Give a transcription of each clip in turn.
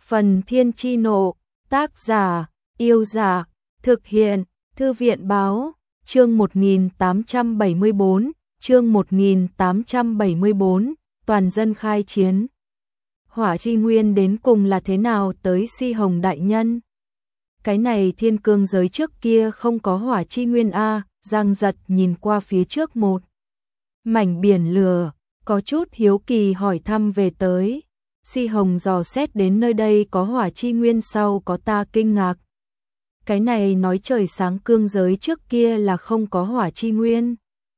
Phần Thiên Chi Nộ, tác giả, Yêu Dạ, thực hiện, Thư viện Báo, chương 1874, chương 1874, toàn dân khai chiến. Hỏa chi nguyên đến cùng là thế nào tới Si Hồng đại nhân? Cái này thiên cương giới trước kia không có hỏa chi nguyên a. Giang Giật nhìn qua phía trước một mảnh biển lửa, có chút hiếu kỳ hỏi thăm về tới. Si Hồng dò xét đến nơi đây có hỏa chi nguyên sau có ta kinh ngạc. Cái này nói trời sáng cương giới trước kia là không có hỏa chi nguyên.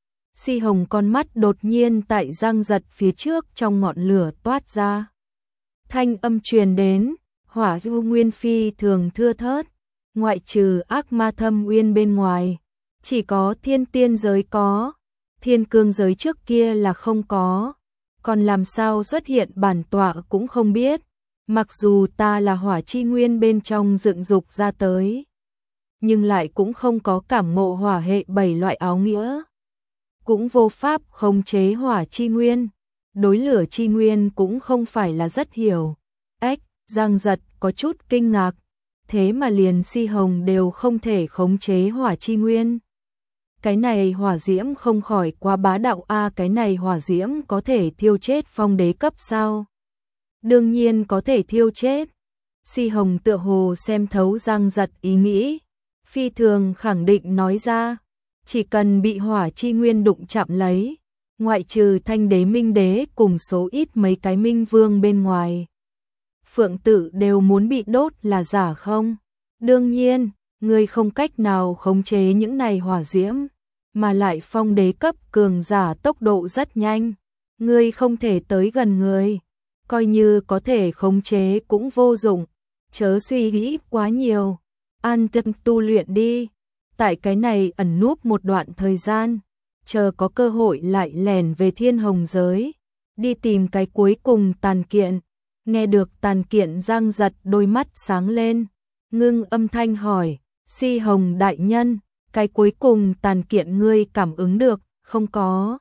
Si Hồng con mắt đột nhiên tại Giang Giật phía trước trong ngọn lửa toát ra. Thanh âm truyền đến, hỏa hưu nguyên phi thường thưa thớt, ngoại trừ ác ma thâm uyên bên ngoài, chỉ có thiên tiên giới có, thiên cương giới trước kia là không có, còn làm sao xuất hiện bản tọa cũng không biết, mặc dù ta là hỏa chi nguyên bên trong dựng dục ra tới, nhưng lại cũng không có cảm ngộ hỏa hệ 7 loại áo nghĩa, cũng vô pháp khống chế hỏa chi nguyên, đối lửa chi nguyên cũng không phải là rất hiểu. Giang Giật có chút kinh ngạc, thế mà liền Si Hồng đều không thể khống chế hỏa chi nguyên. Cái này hỏa diễm không khỏi quá bá đạo a, cái này hỏa diễm có thể thiêu chết phong đế cấp sao? Đương nhiên có thể thiêu chết. Si Hồng tựa hồ xem thấu Giang Giật ý nghĩ, phi thường khẳng định nói ra, chỉ cần bị hỏa chi nguyên đụng chạm lấy, ngoại trừ Thanh đế Minh đế cùng số ít mấy cái minh vương bên ngoài, Phượng Tự đều muốn bị đốt là giả không? Đương nhiên, ngươi không cách nào khống chế những này hỏa diễm, mà lại phong đế cấp cường giả tốc độ rất nhanh, ngươi không thể tới gần người, coi như có thể khống chế cũng vô dụng, chớ suy nghĩ quá nhiều, an tâm tu luyện đi, tại cái này ẩn núp một đoạn thời gian, chờ có cơ hội lại lẻn về Thiên Hồng giới, đi tìm cái cuối cùng tàn kiện. Nghe được tàn kiện Giang Giật đôi mắt sáng lên, ngưng âm thanh hỏi, Si Hồng đại nhân, cái cuối cùng tàn kiện ngươi cảm ứng được, không có?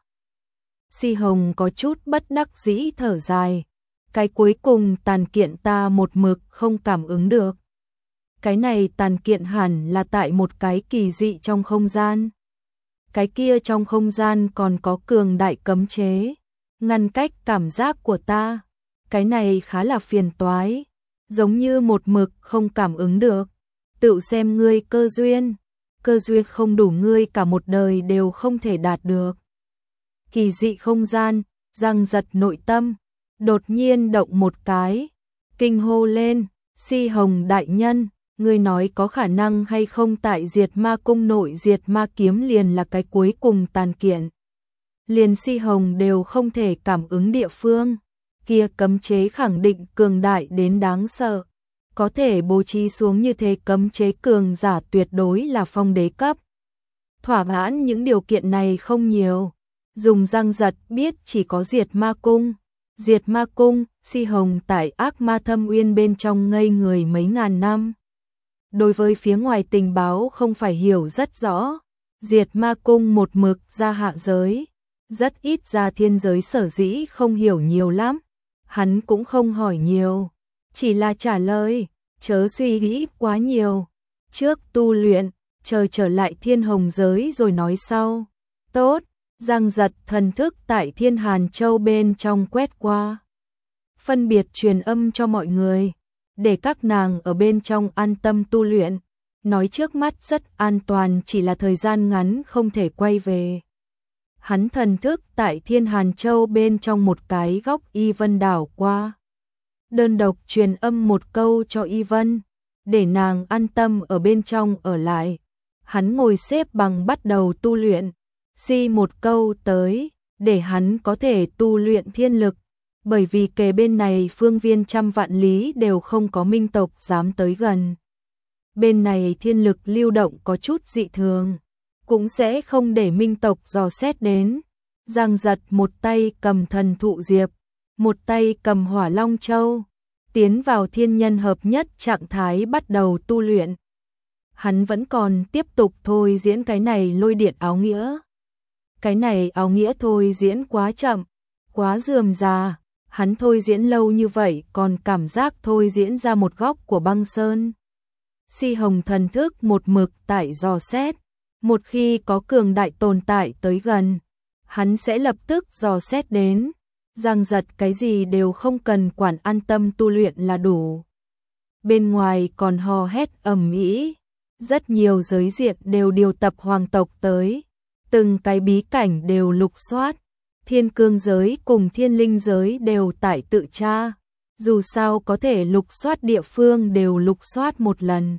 Si Hồng có chút bất đắc dĩ thở dài, cái cuối cùng tàn kiện ta một mực không cảm ứng được. Cái này tàn kiện hẳn là tại một cái kỳ dị trong không gian. Cái kia trong không gian còn có cường đại cấm chế, ngăn cách cảm giác của ta. Cái này khá là phiền toái, giống như một mực không cảm ứng được, tự xem ngươi cơ duyên không đủ ngươi cả một đời đều không thể đạt được. Kỳ dị không gian, Giang Giật nội tâm, đột nhiên động một cái, kinh hô lên, Si Hồng đại nhân, ngươi nói có khả năng hay không tại Diệt Ma Cung nội Diệt Ma Kiếm liền là cái cuối cùng tàn kiện. Liền Si Hồng đều không thể cảm ứng địa phương. Kia cấm chế khẳng định cường đại đến đáng sợ, có thể bố trí xuống như thế cấm chế cường giả tuyệt đối là phong đế cấp. Thỏa mãn những điều kiện này không nhiều, dùng Giang Giật biết chỉ có Diệt Ma Cung. Diệt Ma Cung, Si Hồng tại ác ma thâm uyên bên trong ngây người mấy ngàn năm. Đối với phía ngoài tình báo không phải hiểu rất rõ, Diệt Ma Cung một mực ra hạ giới, rất ít ra thiên giới sở dĩ không hiểu nhiều lắm. Hắn cũng không hỏi nhiều, chỉ là trả lời, chớ suy nghĩ quá nhiều, trước tu luyện, chờ trở lại Thiên Hồng giới rồi nói sau. Tốt, Giang Giật thần thức tại Thiên Hàn Châu bên trong quét qua, phân biệt truyền âm cho mọi người, để các nàng ở bên trong an tâm tu luyện, nói trước mắt rất an toàn, chỉ là thời gian ngắn không thể quay về. Hắn thần thức tại Thiên Hàn Châu bên trong một cái góc Y Vân đảo qua. Đơn độc truyền âm một câu cho Y Vân, để nàng an tâm ở bên trong ở lại. Hắn ngồi xếp bằng bắt đầu tu luyện, một câu tới, để hắn có thể tu luyện thiên lực, bởi vì kề bên này phương viên trăm vạn lý đều không có minh tộc dám tới gần. Bên này thiên lực lưu động có chút dị thường, cũng sẽ không để minh tộc dò xét đến. Giang Giật một tay cầm thần thụ diệp, một tay cầm hỏa long châu, tiến vào thiên nhân hợp nhất trạng thái bắt đầu tu luyện. Hắn vẫn còn tiếp tục thôi diễn cái này lôi điện áo nghĩa. Cái này áo nghĩa thôi diễn quá chậm, quá rườm rà, Hắn thôi diễn lâu như vậy còn cảm giác thôi diễn ra một góc của băng sơn. Si hồng thần thức một mực tại dò xét, một khi có cường đại tồn tại tới gần, hắn sẽ lập tức dò xét đến, giằng giật cái gì đều không cần quản, an tâm tu luyện là đủ. Bên ngoài còn hò hét ầm ĩ, rất nhiều giới diện đều điều tập hoàng tộc tới, từng cái bí cảnh đều lục soát, thiên cương giới cùng thiên linh giới đều tại tự tra, dù sao có thể lục soát địa phương đều lục soát một lần.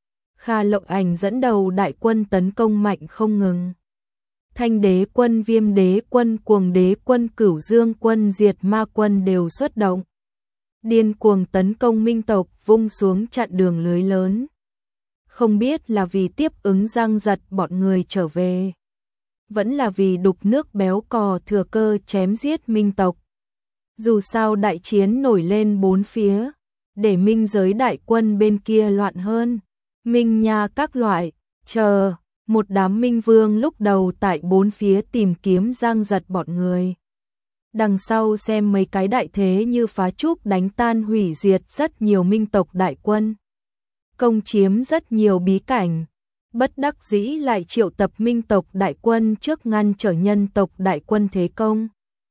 Kha Lộng Ảnh dẫn đầu đại quân tấn công mạnh không ngừng. Thanh đế quân, Viêm đế quân, Cuồng đế quân, Cửu Dương quân, Diệt ma quân đều xuất động. Điên cuồng tấn công minh tộc, vung xuống chặn đường lưới lớn. Không biết là vì tiếp ứng giang giật bọn người trở về, vẫn là vì đục nước béo cò thừa cơ chém giết minh tộc. Dù sao đại chiến nổi lên bốn phía, để minh giới đại quân bên kia loạn hơn. Minh nha các loại, chờ, một đám minh vương lúc đầu tại bốn phía tìm kiếm giang giật bọn người. Đằng sau xem mấy cái đại thế như phá trúc đánh tan hủy diệt rất nhiều minh tộc đại quân. Công chiếm rất nhiều bí cảnh, bất đắc dĩ lại triệu tập minh tộc đại quân trước ngăn trở nhân tộc đại quân thế công.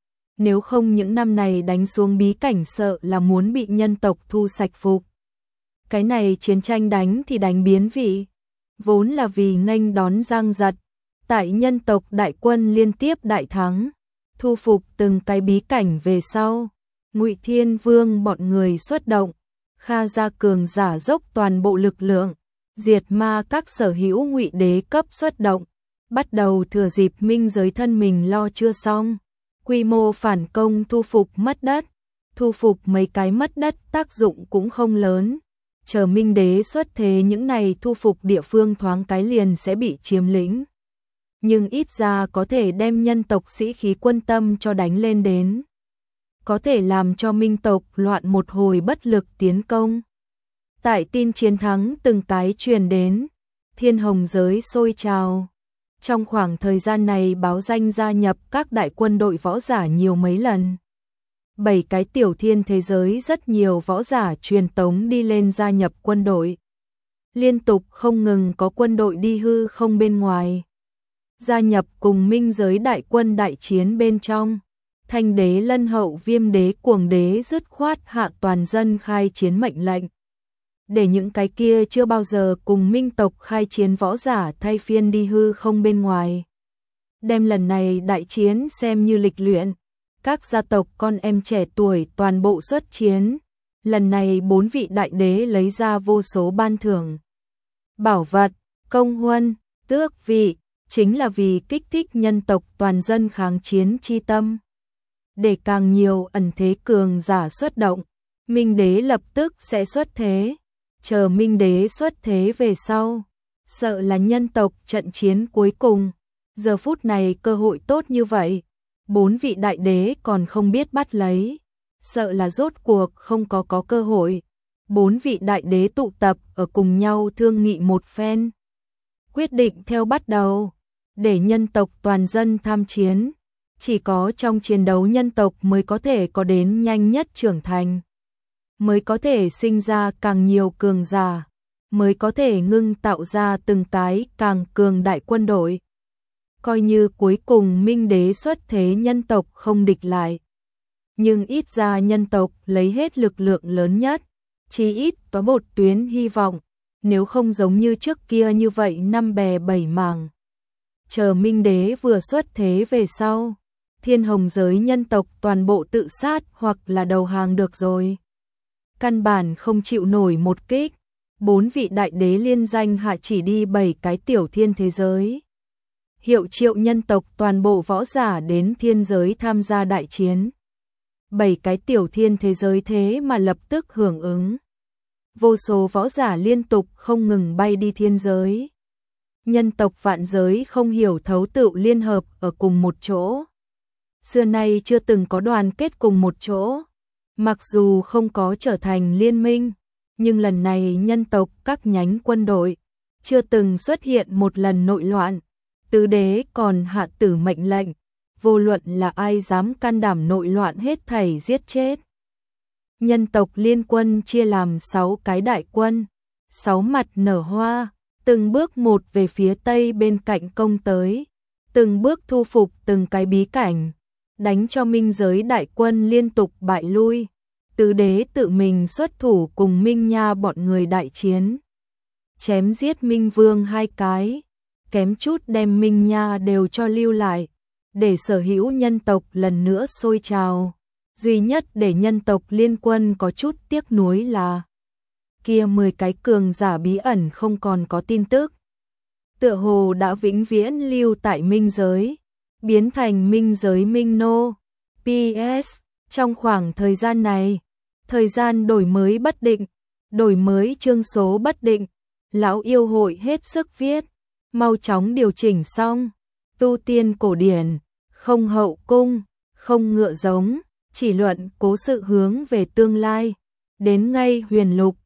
Nếu không những năm này đánh xuống bí cảnh sợ là muốn bị nhân tộc thu sạch phục. Cái này chiến tranh đánh thì đánh biến vị, vốn là vì nghênh đón giang giật, tại nhân tộc đại quân liên tiếp đại thắng, thu phục từng cái bí cảnh về sau, Ngụy Thiên Vương bọn người xuất động, Kha gia cường giả dốc toàn bộ lực lượng, diệt ma các sở hữu ngụy đế cấp xuất động, bắt đầu thừa dịp minh giới thân mình lo chưa xong, quy mô phản công thu phục mất đất, thu phục mấy cái mất đất tác dụng cũng không lớn. Chờ minh đế xuất thế những này thu phục địa phương thoáng cái liền sẽ bị chiếm lĩnh. Nhưng ít ra có thể đem nhân tộc sĩ khí quân tâm cho đánh lên đến. Có thể làm cho minh tộc loạn một hồi bất lực tiến công. Tại tin chiến thắng từng cái truyền đến, thiên hồng giới sôi trào. Trong khoảng thời gian này báo danh gia nhập các đại quân đội võ giả nhiều mấy lần. 7 cái tiểu thiên thế giới rất nhiều võ giả truyền tống đi lên gia nhập quân đội. Liên tục không ngừng có quân đội đi hư không bên ngoài. Gia nhập cùng minh giới đại quân đại chiến bên trong. Thanh đế, Lân hậu, Viêm đế, Cuồng đế dứt khoát hạ toàn dân khai chiến mệnh lệnh. Để những cái kia chưa bao giờ cùng minh tộc khai chiến võ giả thay phiên đi hư không bên ngoài. Đem lần này đại chiến xem như lịch luyện. Các gia tộc con em trẻ tuổi toàn bộ xuất chiến. Lần này 4 vị đại đế lấy ra vô số ban thưởng. Bảo vật, công huân, tước vị, chính là vì kích thích nhân tộc toàn dân kháng chiến chi tâm. Để càng nhiều ẩn thế cường giả xuất động, minh đế lập tức sẽ xuất thế. Chờ minh đế xuất thế về sau, sợ là nhân tộc trận chiến cuối cùng. Giờ phút này cơ hội tốt như vậy. 4 vị đại đế còn không biết bắt lấy, sợ là rốt cuộc không có cơ hội. 4 vị đại đế tụ tập ở cùng nhau thương nghị một phen. Quyết định theo bắt đầu, để nhân tộc toàn dân tham chiến. Chỉ có trong chiến đấu nhân tộc mới có thể có đến nhanh nhất trưởng thành. Mới có thể sinh ra càng nhiều cường giả. Mới có thể ngưng tạo ra từng cái càng cường đại quân đội. Coi như cuối cùng minh đế xuất thế nhân tộc không địch lại. Nhưng ít ra nhân tộc lấy hết lực lượng lớn nhất, chí ít có một tuyến hy vọng, nếu không giống như trước kia như vậy năm bè bảy mảng. Chờ minh đế vừa xuất thế về sau, thiên hồng giới nhân tộc toàn bộ tự sát hoặc là đầu hàng được rồi. Căn bản không chịu nổi một kích, 4 vị đại đế liên danh hạ chỉ đi 7 cái tiểu thiên thế giới. Hiệu triệu nhân tộc toàn bộ võ giả đến thiên giới tham gia đại chiến. 7 cái tiểu thiên thế giới thế mà lập tức hưởng ứng. Vô số võ giả liên tục không ngừng bay đi thiên giới. Nhân tộc vạn giới không hiểu thấu tự liên hợp ở cùng một chỗ. Xưa nay chưa từng có đoàn kết cùng một chỗ. Mặc dù không có trở thành liên minh, nhưng lần này nhân tộc các nhánh quân đội chưa từng xuất hiện một lần nội loạn. Tứ đế còn hạ tử mệnh lệnh, vô luận là ai dám can đảm nội loạn hết thảy giết chết. Nhân tộc liên quân chia làm 6 cái đại quân, 6 mặt nở hoa, từng bước một về phía tây bên cạnh công tới, từng bước thu phục từng cái bí cảnh, đánh cho minh giới đại quân liên tục bại lui. Tứ đế tự mình xuất thủ cùng Minh Nha bọn người đại chiến, chém giết Minh Vương 2 cái, kém chút đem Minh Nha đều cho lưu lại, để sở hữu nhân tộc lần nữa sôi trào. Duy nhất để nhân tộc liên quân có chút tiếc nuối là kia 10 cái cường giả bí ẩn không còn có tin tức. Tựa hồ đã vĩnh viễn lưu tại minh giới, biến thành minh giới minh nô. PS, trong khoảng thời gian này, thời gian đổi mới bất định, đổi mới chương số bất định, lão yêu hội hết sức viết, mau chóng điều chỉnh xong. Tu tiên cổ điển, không hậu cung, không ngựa giống, chỉ luận cố sự hướng về tương lai. Đến ngay huyền lục,